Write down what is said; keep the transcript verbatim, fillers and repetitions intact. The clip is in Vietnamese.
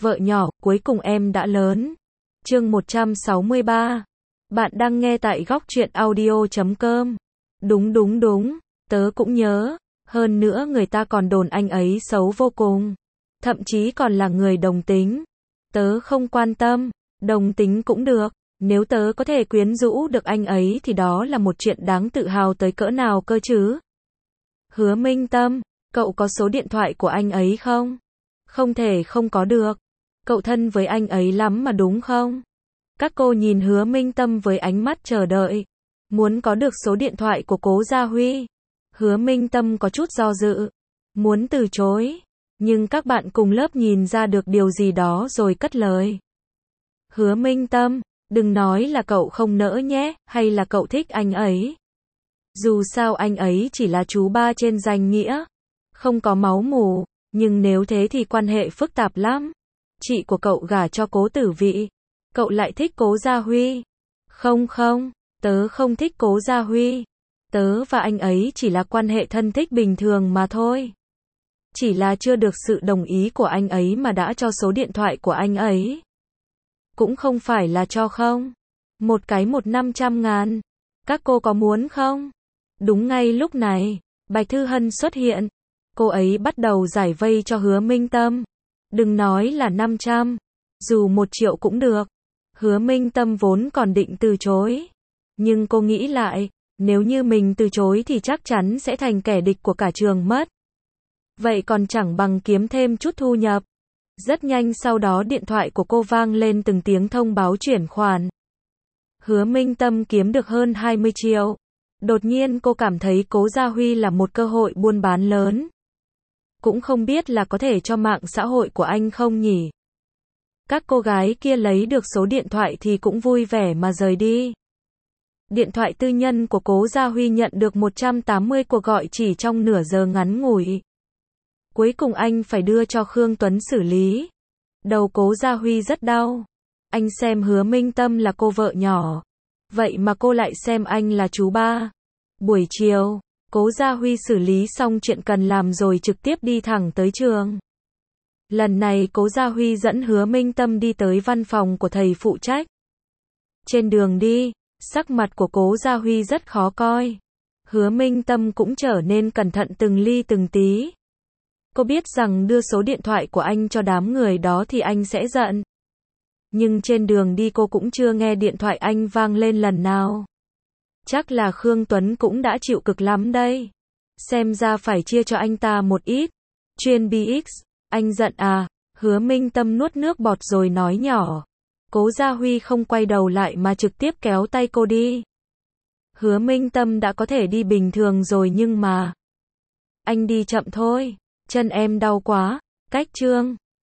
Vợ nhỏ, cuối cùng em đã lớn. Chương một trăm sáu mươi ba. Bạn đang nghe tại góc truyện audio chấm com. Đúng đúng đúng, tớ cũng nhớ. Hơn nữa người ta còn đồn anh ấy xấu vô cùng. Thậm chí còn là người đồng tính. Tớ không quan tâm, đồng tính cũng được. Nếu tớ có thể quyến rũ được anh ấy thì đó là một chuyện đáng tự hào tới cỡ nào cơ chứ. Hứa Minh Tâm, cậu có số điện thoại của anh ấy không? Không thể không có được. Cậu thân với anh ấy lắm mà đúng không? Các cô nhìn Hứa Minh Tâm với ánh mắt chờ đợi. Muốn có được số điện thoại của Cố Gia Huy. Hứa Minh Tâm có chút do dự. Muốn từ chối. Nhưng các bạn cùng lớp nhìn ra được điều gì đó rồi cất lời. Hứa Minh Tâm, đừng nói là cậu không nỡ nhé, hay là cậu thích anh ấy. Dù sao anh ấy chỉ là chú ba trên danh nghĩa. Không có máu mủ. Nhưng nếu thế thì quan hệ phức tạp lắm. Chị của cậu gả cho Cố Tử Vị. Cậu lại thích Cố Gia Huy. Không không, tớ không thích Cố Gia Huy. Tớ và anh ấy chỉ là quan hệ thân thích bình thường mà thôi. Chỉ là chưa được sự đồng ý của anh ấy mà đã cho số điện thoại của anh ấy. Cũng không phải là cho không. Một cái một năm trăm ngàn. Các cô có muốn không? Đúng ngay lúc này, Bạch Thư Hân xuất hiện. Cô ấy bắt đầu giải vây cho Hứa Minh Tâm. Đừng nói là năm trăm. Dù một triệu cũng được. Hứa Minh Tâm vốn còn định từ chối. Nhưng cô nghĩ lại, nếu như mình từ chối thì chắc chắn sẽ thành kẻ địch của cả trường mất. Vậy còn chẳng bằng kiếm thêm chút thu nhập. Rất nhanh sau đó điện thoại của cô vang lên từng tiếng thông báo chuyển khoản. Hứa Minh Tâm kiếm được hơn hai mươi triệu. Đột nhiên cô cảm thấy Cố Gia Huy là một cơ hội buôn bán lớn. Cũng không biết là có thể cho mạng xã hội của anh không nhỉ? Các cô gái kia lấy được số điện thoại thì cũng vui vẻ mà rời đi. Điện thoại tư nhân của Cố Gia Huy nhận được một trăm tám mươi cuộc gọi chỉ trong nửa giờ ngắn ngủi. Cuối cùng anh phải đưa cho Khương Tuấn xử lý. Đầu Cố Gia Huy rất đau. Anh xem Hứa Minh Tâm là cô vợ nhỏ. Vậy mà cô lại xem anh là chú ba. Buổi chiều, Cố Gia Huy xử lý xong chuyện cần làm rồi trực tiếp đi thẳng tới trường. Lần này Cố Gia Huy dẫn Hứa Minh Tâm đi tới văn phòng của thầy phụ trách. Trên đường đi, sắc mặt của Cố Gia Huy rất khó coi. Hứa Minh Tâm cũng trở nên cẩn thận từng ly từng tí. Cô biết rằng đưa số điện thoại của anh cho đám người đó thì anh sẽ giận. Nhưng trên đường đi cô cũng chưa nghe điện thoại anh vang lên lần nào. Chắc là Khương Tuấn cũng đã chịu cực lắm đây. Xem ra phải chia cho anh ta một ít. Chuyên bê ích, anh giận à? Hứa Minh Tâm nuốt nước bọt rồi nói nhỏ. Cố Gia Huy không quay đầu lại mà trực tiếp kéo tay cô đi. Hứa Minh Tâm đã có thể đi bình thường rồi nhưng mà... Anh đi chậm thôi, chân em đau quá. Cách chương